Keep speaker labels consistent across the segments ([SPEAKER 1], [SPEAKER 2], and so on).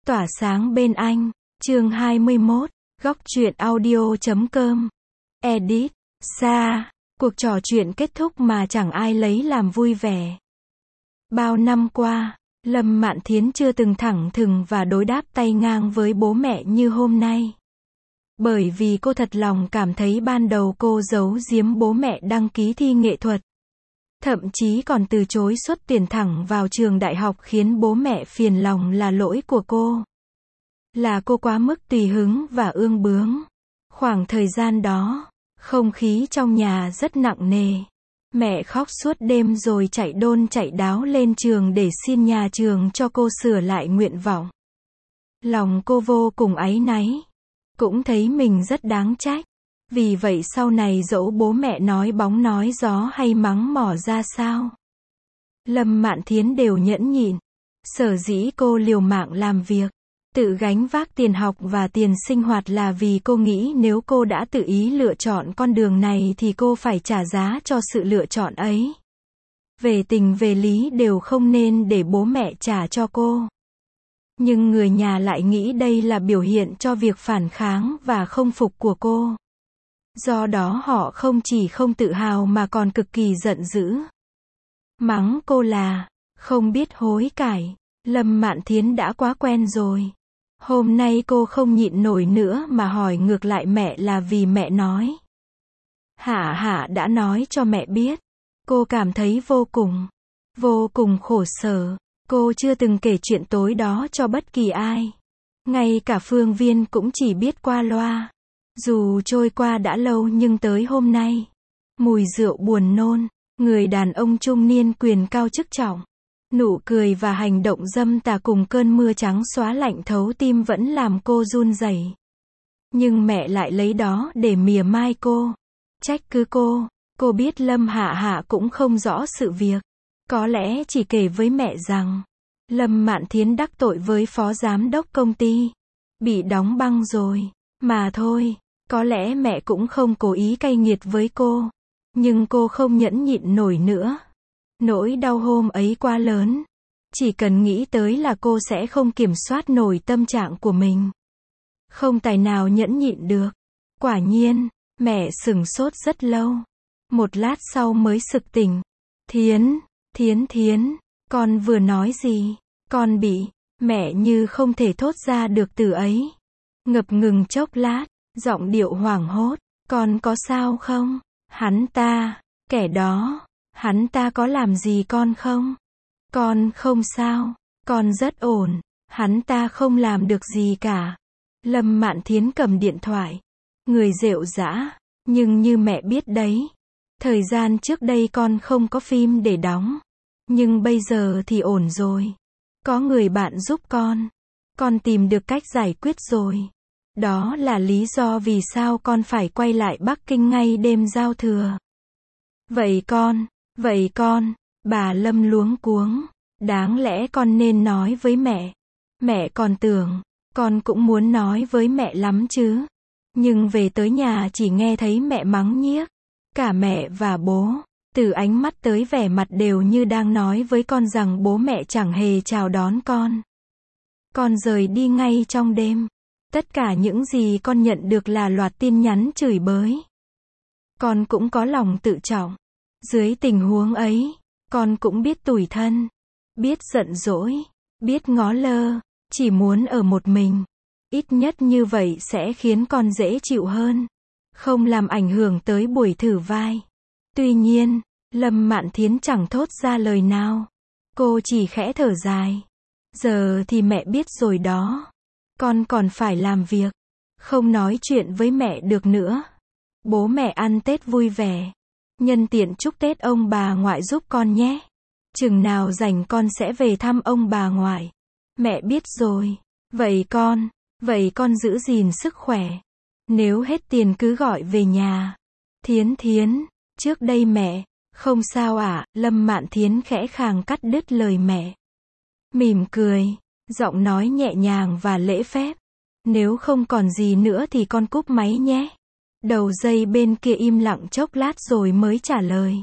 [SPEAKER 1] Tỏa sáng bên anh, chương 21, góc truyện audio.com. Edit, Sa, cuộc trò chuyện kết thúc mà chẳng ai lấy làm vui vẻ. Bao năm qua, Lâm Mạn Thiến chưa từng thẳng thừng và đối đáp tay ngang với bố mẹ như hôm nay. Bởi vì cô thật lòng cảm thấy ban đầu cô giấu giếm bố mẹ đăng ký thi nghệ thuật. Thậm chí còn từ chối xuất tiền thẳng vào trường đại học khiến bố mẹ phiền lòng là lỗi của cô. Là cô quá mức tùy hứng và ương bướng. Khoảng thời gian đó, không khí trong nhà rất nặng nề. Mẹ khóc suốt đêm rồi chạy đôn chạy đáo lên trường để xin nhà trường cho cô sửa lại nguyện vọng. Lòng cô vô cùng áy náy. Cũng thấy mình rất đáng trách. Vì vậy sau này dẫu bố mẹ nói bóng nói gió hay mắng mỏ ra sao, Lâm Mạn Thiến đều nhẫn nhịn. Sở dĩ cô liều mạng làm việc, tự gánh vác tiền học và tiền sinh hoạt là vì cô nghĩ nếu cô đã tự ý lựa chọn con đường này thì cô phải trả giá cho sự lựa chọn ấy. Về tình về lý đều không nên để bố mẹ trả cho cô. Nhưng người nhà lại nghĩ đây là biểu hiện cho việc phản kháng và không phục của cô. Do đó họ không chỉ không tự hào mà còn cực kỳ giận dữ. Mắng cô là không biết hối cải. Lâm Mạn Thiến đã quá quen rồi. Hôm nay cô không nhịn nổi nữa mà hỏi ngược lại mẹ là vì mẹ nói. Hạ đã nói cho mẹ biết. Cô cảm thấy vô cùng khổ sở. Cô chưa từng kể chuyện tối đó cho bất kỳ ai. Ngay cả Phương Viên cũng chỉ biết qua loa. Dù trôi qua đã lâu nhưng tới hôm nay, mùi rượu buồn nôn, người đàn ông trung niên quyền cao chức trọng, nụ cười và hành động dâm tà cùng cơn mưa trắng xóa lạnh thấu tim vẫn làm cô run rẩy. Nhưng mẹ lại lấy đó để mỉa mai cô, trách cứ cô biết Lâm Hạ cũng không rõ sự việc. Có lẽ chỉ kể với mẹ rằng, Lâm Mạn Thiến đắc tội với phó giám đốc công ty, bị đóng băng rồi, mà thôi. Có lẽ mẹ cũng không cố ý cay nghiệt với cô, nhưng cô không nhẫn nhịn nổi nữa. Nỗi đau hôm ấy quá lớn. Chỉ cần nghĩ tới là cô sẽ không kiểm soát nổi tâm trạng của mình. Không tài nào nhẫn nhịn được. Quả nhiên, mẹ sửng sốt rất lâu. Một lát sau mới sực tỉnh. Thiến, con vừa nói gì? Con bị, mẹ như không thể thốt ra được từ ấy. Ngập ngừng chốc lát. Giọng điệu hoảng hốt, con có sao không? Hắn ta, kẻ đó, hắn ta có làm gì con không? Con không sao, con rất ổn, hắn ta không làm được gì cả. Lâm Mạn Thiến cầm điện thoại, người rệu rã, nhưng như mẹ biết đấy, thời gian trước đây con không có phim để đóng, nhưng bây giờ thì ổn rồi. Có người bạn giúp con tìm được cách giải quyết rồi. Đó là lý do vì sao con phải quay lại Bắc Kinh ngay đêm giao thừa. Vậy con, bà Lâm luống cuống. Đáng lẽ con nên nói với mẹ. Mẹ còn tưởng, con cũng muốn nói với mẹ lắm chứ. Nhưng về tới nhà chỉ nghe thấy mẹ mắng nhiếc. Cả mẹ và bố, từ ánh mắt tới vẻ mặt đều như đang nói với con rằng bố mẹ chẳng hề chào đón con. Con rời đi ngay trong đêm. Tất cả những gì con nhận được là loạt tin nhắn chửi bới. Con cũng có lòng tự trọng. Dưới tình huống ấy, con cũng biết tủi thân, biết giận dỗi, biết ngó lơ, chỉ muốn ở một mình. Ít nhất như vậy sẽ khiến con dễ chịu hơn, không làm ảnh hưởng tới buổi thử vai. Tuy nhiên, Lâm Mạn Thiến chẳng thốt ra lời nào. Cô chỉ khẽ thở dài. Giờ thì mẹ biết rồi đó. Con còn phải làm việc, không nói chuyện với mẹ được nữa. Bố mẹ ăn Tết vui vẻ. Nhân tiện chúc Tết ông bà ngoại giúp con nhé. Chừng nào rảnh con sẽ về thăm ông bà ngoại. Mẹ biết rồi. Vậy con giữ gìn sức khỏe. Nếu hết tiền cứ gọi về nhà. Thiến, trước đây mẹ, không sao ạ. Lâm Mạn Thiến khẽ khàng cắt đứt lời mẹ. Mỉm cười. Giọng nói nhẹ nhàng và lễ phép. Nếu không còn gì nữa thì con cúp máy nhé. Đầu dây bên kia im lặng chốc lát rồi mới trả lời.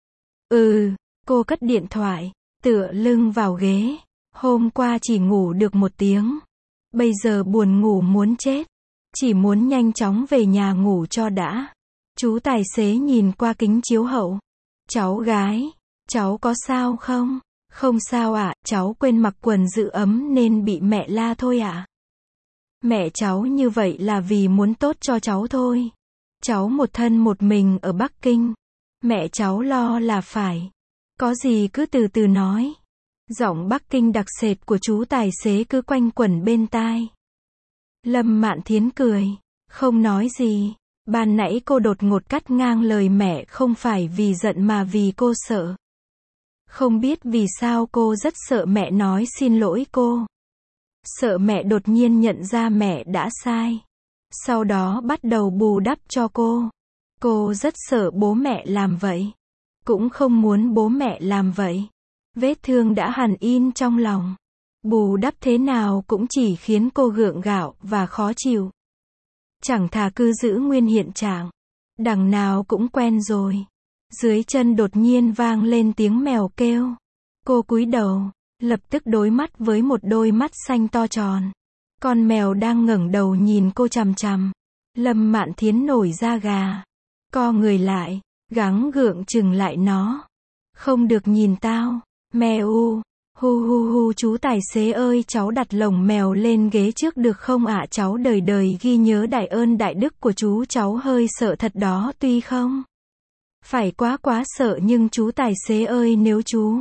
[SPEAKER 1] Cô cất điện thoại, tựa lưng vào ghế. Hôm qua chỉ ngủ được 1 tiếng. Bây giờ buồn ngủ muốn chết. Chỉ muốn nhanh chóng về nhà ngủ cho đã. Chú tài xế nhìn qua kính chiếu hậu. Cháu gái, cháu có sao không? Không sao ạ, cháu quên mặc quần giữ ấm nên bị mẹ la thôi ạ. Mẹ cháu như vậy là vì muốn tốt cho cháu thôi. Cháu một thân một mình ở Bắc Kinh. Mẹ cháu lo là phải. Có gì cứ từ từ nói. Giọng Bắc Kinh đặc sệt của chú tài xế cứ quanh quẩn bên tai. Lâm Mạn Thiến cười. Không nói gì. Ban nãy cô đột ngột cắt ngang lời mẹ không phải vì giận mà vì cô sợ. Không biết vì sao cô rất sợ mẹ nói xin lỗi cô. Sợ mẹ đột nhiên nhận ra mẹ đã sai. Sau đó bắt đầu bù đắp cho cô. Cô rất sợ bố mẹ làm vậy. Cũng không muốn bố mẹ làm vậy. Vết thương đã hằn in trong lòng. Bù đắp thế nào cũng chỉ khiến cô gượng gạo và khó chịu. Chẳng thà cứ giữ nguyên hiện trạng. Đằng nào cũng quen rồi. Dưới chân đột nhiên vang lên tiếng mèo kêu. Cô cúi đầu, lập tức đối mắt với một đôi mắt xanh to tròn. Con mèo đang ngẩng đầu nhìn cô chằm chằm. Lâm Mạn Thiến nổi da gà. Co người lại, gắng gượng chừng lại nó. Không được nhìn tao. Mèo. Hu hu hu chú tài xế ơi cháu đặt lồng mèo lên ghế trước được không ạ? Cháu đời đời ghi nhớ đại ơn đại đức của chú, cháu hơi sợ thật đó tuy không phải quá sợ nhưng chú tài xế ơi nếu chú.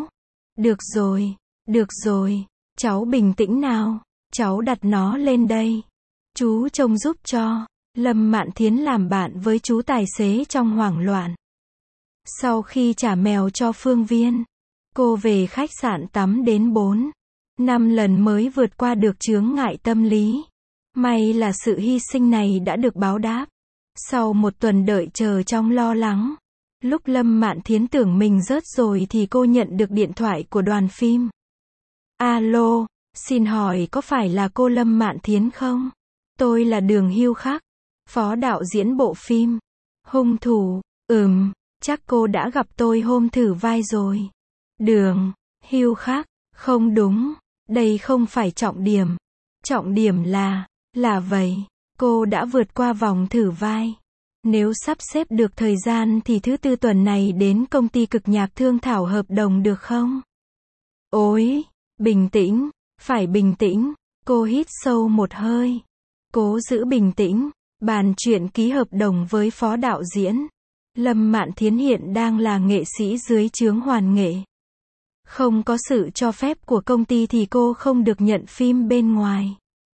[SPEAKER 1] Được rồi, cháu bình tĩnh nào, cháu đặt nó lên đây. Chú trông giúp cho. Lâm Mạn Thiến làm bạn với chú tài xế trong hoảng loạn. Sau khi trả mèo cho Phương Viên, cô về khách sạn tắm đến 4-5 lần mới vượt qua được chướng ngại tâm lý. May là sự hy sinh này đã được báo đáp. Sau một tuần đợi chờ trong lo lắng, lúc Lâm Mạn Thiến tưởng mình rớt rồi thì cô nhận được điện thoại của đoàn phim. Alo, xin hỏi có phải là cô Lâm Mạn Thiến không? Tôi là Đường Hưu Khắc, phó đạo diễn bộ phim Hung Thủ. Chắc cô đã gặp tôi hôm thử vai rồi. Đường Hưu Khắc, không đúng, đây không phải trọng điểm. Trọng điểm là vậy, cô đã vượt qua vòng thử vai. Nếu sắp xếp được thời gian thì thứ tư tuần này đến công ty Cực Nhạc thương thảo hợp đồng được không? Ôi, bình tĩnh, phải bình tĩnh. Cô hít sâu một hơi. Cố giữ bình tĩnh, bàn chuyện ký hợp đồng với phó đạo diễn. Lâm Mạn Thiến hiện đang là nghệ sĩ dưới trướng Hoàn Nghệ. Không có sự cho phép của công ty thì cô không được nhận phim bên ngoài.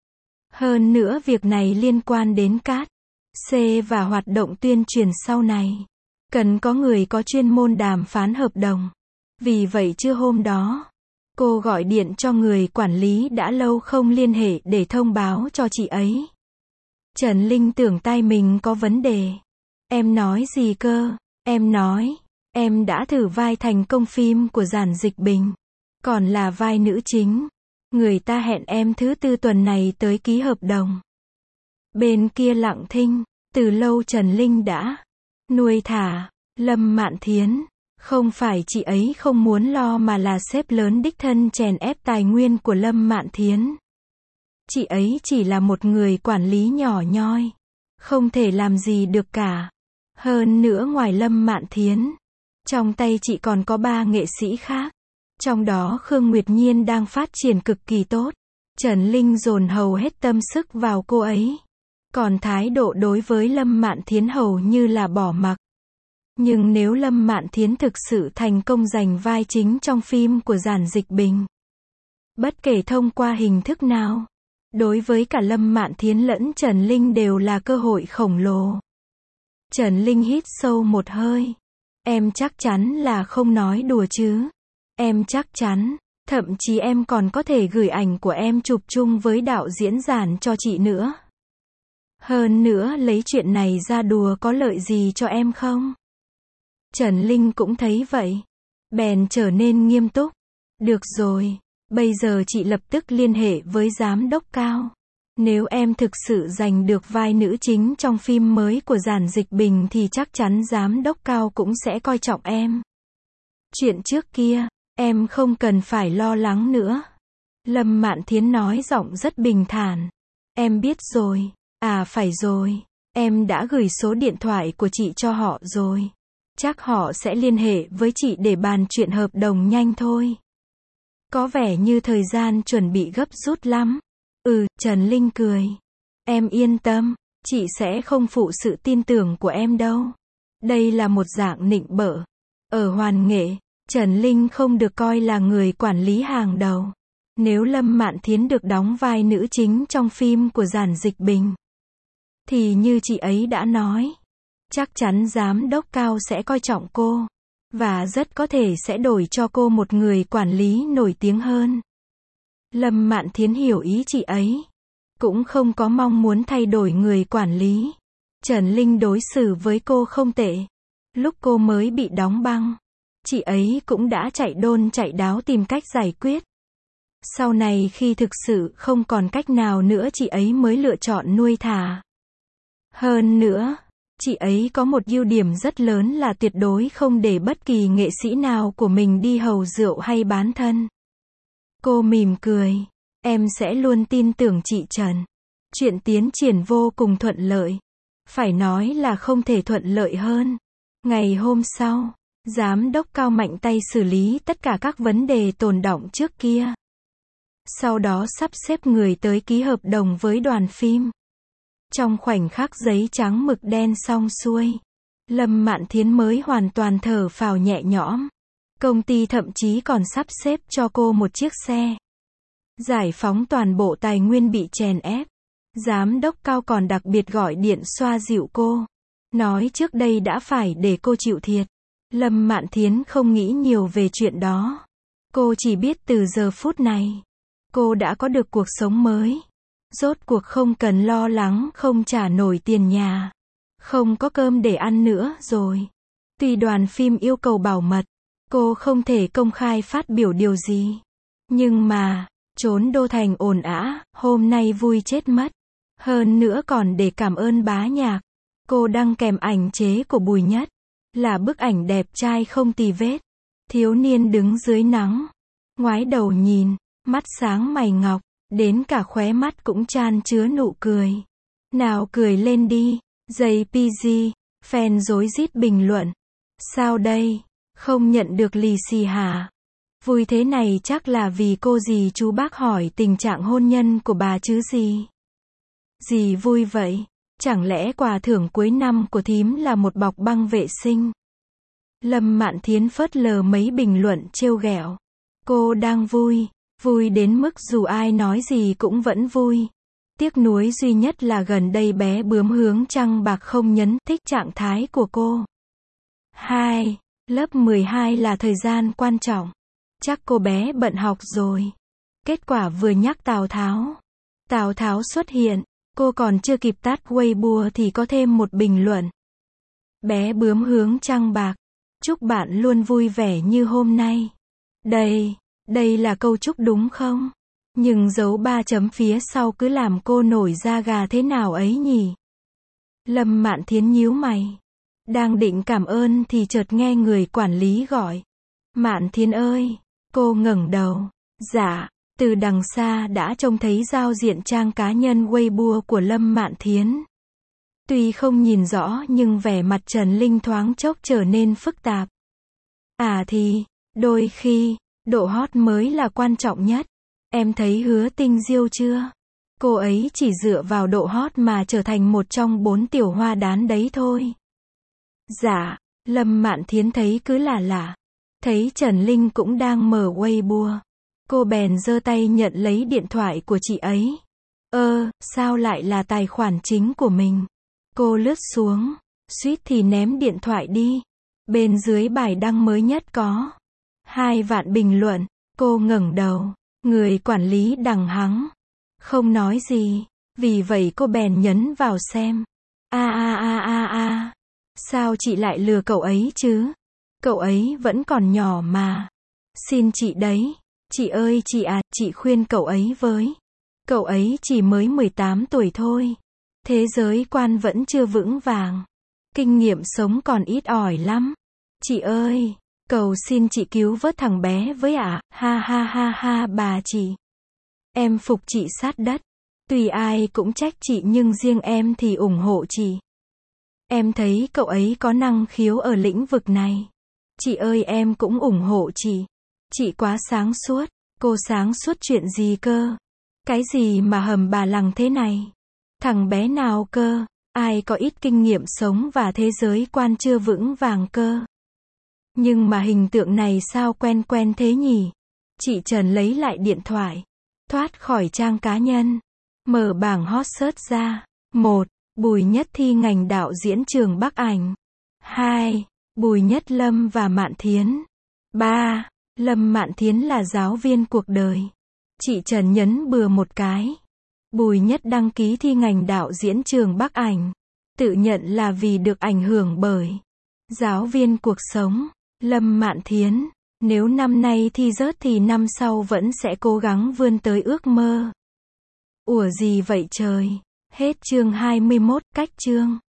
[SPEAKER 1] Hơn nữa việc này liên quan đến cát, C và hoạt động tuyên truyền sau này. Cần có người có chuyên môn đàm phán hợp đồng. Vì vậy trưa hôm đó, cô gọi điện cho người quản lý đã lâu không liên hệ để thông báo cho chị ấy. Trần Linh tưởng tai mình có vấn đề. Em nói gì cơ? Em nói, em đã thử vai thành công phim của Giản Dịch Bình. Còn là vai nữ chính. Người ta hẹn em thứ tư tuần này tới ký hợp đồng. Bên kia lặng thinh, từ lâu Trần Linh đã nuôi thả. Lâm Mạn Thiến, không phải chị ấy không muốn lo mà là sếp lớn đích thân chèn ép tài nguyên của Lâm Mạn Thiến. Chị ấy chỉ là một người quản lý nhỏ nhoi, không thể làm gì được cả. Hơn nữa ngoài Lâm Mạn Thiến, trong tay chị còn có 3 nghệ sĩ khác. Trong đó Khương Nguyệt Nhiên đang phát triển cực kỳ tốt. Trần Linh dồn hầu hết tâm sức vào cô ấy. Còn thái độ đối với Lâm Mạn Thiến hầu như là bỏ mặc. Nhưng nếu Lâm Mạn Thiến thực sự thành công giành vai chính trong phim của Giản Dịch Bình, bất kể thông qua hình thức nào, đối với cả Lâm Mạn Thiến lẫn Trần Linh đều là cơ hội khổng lồ. Trần Linh hít sâu một hơi. Em chắc chắn là không nói đùa chứ? Em chắc chắn, thậm chí em còn có thể gửi ảnh của em chụp chung với đạo diễn Giản cho chị nữa. Hơn nữa lấy chuyện này ra đùa có lợi gì cho em không? Trần Linh cũng thấy vậy. Bèn trở nên nghiêm túc. Được rồi, bây giờ chị lập tức liên hệ với giám đốc Cao. Nếu em thực sự giành được vai nữ chính trong phim mới của Giản Dịch Bình thì chắc chắn giám đốc Cao cũng sẽ coi trọng em. Chuyện trước kia, em không cần phải lo lắng nữa. Lâm Mạn Thiến nói giọng rất bình thản. Em biết rồi. À phải rồi. Em đã gửi số điện thoại của chị cho họ rồi. Chắc họ sẽ liên hệ với chị để bàn chuyện hợp đồng nhanh thôi. Có vẻ như thời gian chuẩn bị gấp rút lắm. Trần Linh cười. Em yên tâm, chị sẽ không phụ sự tin tưởng của em đâu. Đây là một dạng nịnh bợ. Ở Hoàn Nghệ, Trần Linh không được coi là người quản lý hàng đầu. Nếu Lâm Mạn Thiến được đóng vai nữ chính trong phim của Giản Dịch Bình, thì như chị ấy đã nói, chắc chắn giám đốc cao sẽ coi trọng cô. Và rất có thể sẽ đổi cho cô một người quản lý nổi tiếng hơn. Lâm Mạn Thiến hiểu ý chị ấy. Cũng không có mong muốn thay đổi người quản lý. Trần Linh đối xử với cô không tệ. Lúc cô mới bị đóng băng, chị ấy cũng đã chạy đôn chạy đáo tìm cách giải quyết. Sau này khi thực sự không còn cách nào nữa chị ấy mới lựa chọn nuôi thả. Hơn nữa, chị ấy có một ưu điểm rất lớn là tuyệt đối không để bất kỳ nghệ sĩ nào của mình đi hầu rượu hay bán thân. Cô mỉm cười. Em sẽ luôn tin tưởng chị Trần. Chuyện tiến triển vô cùng thuận lợi. Phải nói là không thể thuận lợi hơn. Ngày hôm sau, giám đốc cao mạnh tay xử lý tất cả các vấn đề tồn đọng trước kia. Sau đó sắp xếp người tới ký hợp đồng với đoàn phim. Trong khoảnh khắc giấy trắng mực đen xong xuôi, Lâm Mạn Thiến mới hoàn toàn thở phào nhẹ nhõm. Công ty thậm chí còn sắp xếp cho cô một chiếc xe. Giải phóng toàn bộ tài nguyên bị chèn ép. Giám đốc cao còn đặc biệt gọi điện xoa dịu cô. Nói trước đây đã phải để cô chịu thiệt. Lâm Mạn Thiến không nghĩ nhiều về chuyện đó. Cô chỉ biết từ giờ phút này, cô đã có được cuộc sống mới. Rốt cuộc không cần lo lắng không trả nổi tiền nhà. Không có cơm để ăn nữa rồi. Tuy đoàn phim yêu cầu bảo mật, cô không thể công khai phát biểu điều gì. Nhưng mà, trốn đô thành ồn ào, hôm nay vui chết mất. Hơn nữa còn để cảm ơn bá nhạc. Cô đăng kèm ảnh chế của Bùi Nhất. Là bức ảnh đẹp trai không tì vết. Thiếu niên đứng dưới nắng. Ngoái đầu nhìn, mắt sáng mày ngọc, đến cả khóe mắt cũng chan chứa nụ cười. Nào cười lên đi, JPG, fan rối rít bình luận. Sao đây, không nhận được lì xì hả? Vui thế này chắc là vì cô dì chú bác hỏi tình trạng hôn nhân của bà chứ gì? Dì vui vậy, chẳng lẽ quà thưởng cuối năm của thím là một bọc băng vệ sinh? Lâm Mạn Thiến phớt lờ mấy bình luận trêu ghẹo. Cô đang vui, vui đến mức dù ai nói gì cũng vẫn vui. Tiếc nuối duy nhất là gần đây bé bướm hướng trăng bạc không nhấn thích trạng thái của cô. 2. Lớp 12 là thời gian quan trọng. Chắc cô bé bận học rồi. Kết quả vừa nhắc Tào Tháo. Tào Tháo xuất hiện, cô còn chưa kịp tắt Weibo thì có thêm một bình luận. Bé bướm hướng trăng bạc. Chúc bạn luôn vui vẻ như hôm nay. Đây là câu chúc đúng không? Nhưng dấu 3 chấm phía sau cứ làm cô nổi da gà thế nào ấy nhỉ? Lâm Mạn Thiến nhíu mày. Đang định cảm ơn thì chợt nghe người quản lý gọi. Mạn Thiến ơi! Cô ngẩng đầu. Dạ, từ đằng xa đã trông thấy giao diện trang cá nhân Weibo của Lâm Mạn Thiến. Tuy không nhìn rõ nhưng vẻ mặt Trần Linh thoáng chốc trở nên phức tạp. À thì, đôi khi, độ hot mới là quan trọng nhất. Em thấy Hứa Tinh Diêu chưa? Cô ấy chỉ dựa vào độ hot mà trở thành một trong 4 tiểu hoa đán đấy thôi. Dạ, Lâm Mạn Thiến thấy cứ lạ lạ. Thấy Trần Linh cũng đang mở Weibo. Cô bèn giơ tay nhận lấy điện thoại của chị ấy. Sao lại là tài khoản chính của mình? Cô lướt xuống, suýt thì ném điện thoại đi. Bên dưới bài đăng mới nhất có 2 vạn bình luận. Cô ngẩng đầu. Người quản lý đằng hắng. Không nói gì. Vì vậy cô bèn nhấn vào xem. Sao chị lại lừa cậu ấy chứ? Cậu ấy vẫn còn nhỏ mà. Xin chị đấy. Chị ơi chị à, chị khuyên cậu ấy với. Cậu ấy chỉ mới 18 tuổi thôi. Thế giới quan vẫn chưa vững vàng. Kinh nghiệm sống còn ít ỏi lắm. Chị ơi, cầu xin chị cứu vớt thằng bé với ạ. Ha ha ha ha bà chị. Em phục chị sát đất. Tuy ai cũng trách chị nhưng riêng em thì ủng hộ chị. Em thấy cậu ấy có năng khiếu ở lĩnh vực này. Chị ơi em cũng ủng hộ chị. Chị quá sáng suốt. Cô sáng suốt chuyện gì cơ? Cái gì mà hầm bà lằng thế này? Thằng bé nào cơ? Ai có ít kinh nghiệm sống và thế giới quan chưa vững vàng cơ? Nhưng mà hình tượng này sao quen quen thế nhỉ? Chị Trần lấy lại điện thoại. Thoát khỏi trang cá nhân. Mở bảng hot search ra. 1. Bùi Nhất Thi ngành đạo diễn trường Bắc Ảnh. 2. Bùi Nhất Lâm và Mạn Thiến. 3. Lâm Mạn Thiến là giáo viên cuộc đời. Chị Trần nhấn bừa một cái. Bùi Nhất đăng ký thi ngành đạo diễn trường Bắc Ảnh. Tự nhận là vì được ảnh hưởng bởi giáo viên cuộc sống. Lâm Mạn Thiến, nếu năm nay thi rớt thì năm sau vẫn sẽ cố gắng vươn tới ước mơ. Ủa gì vậy trời? Hết chương 21, cách chương.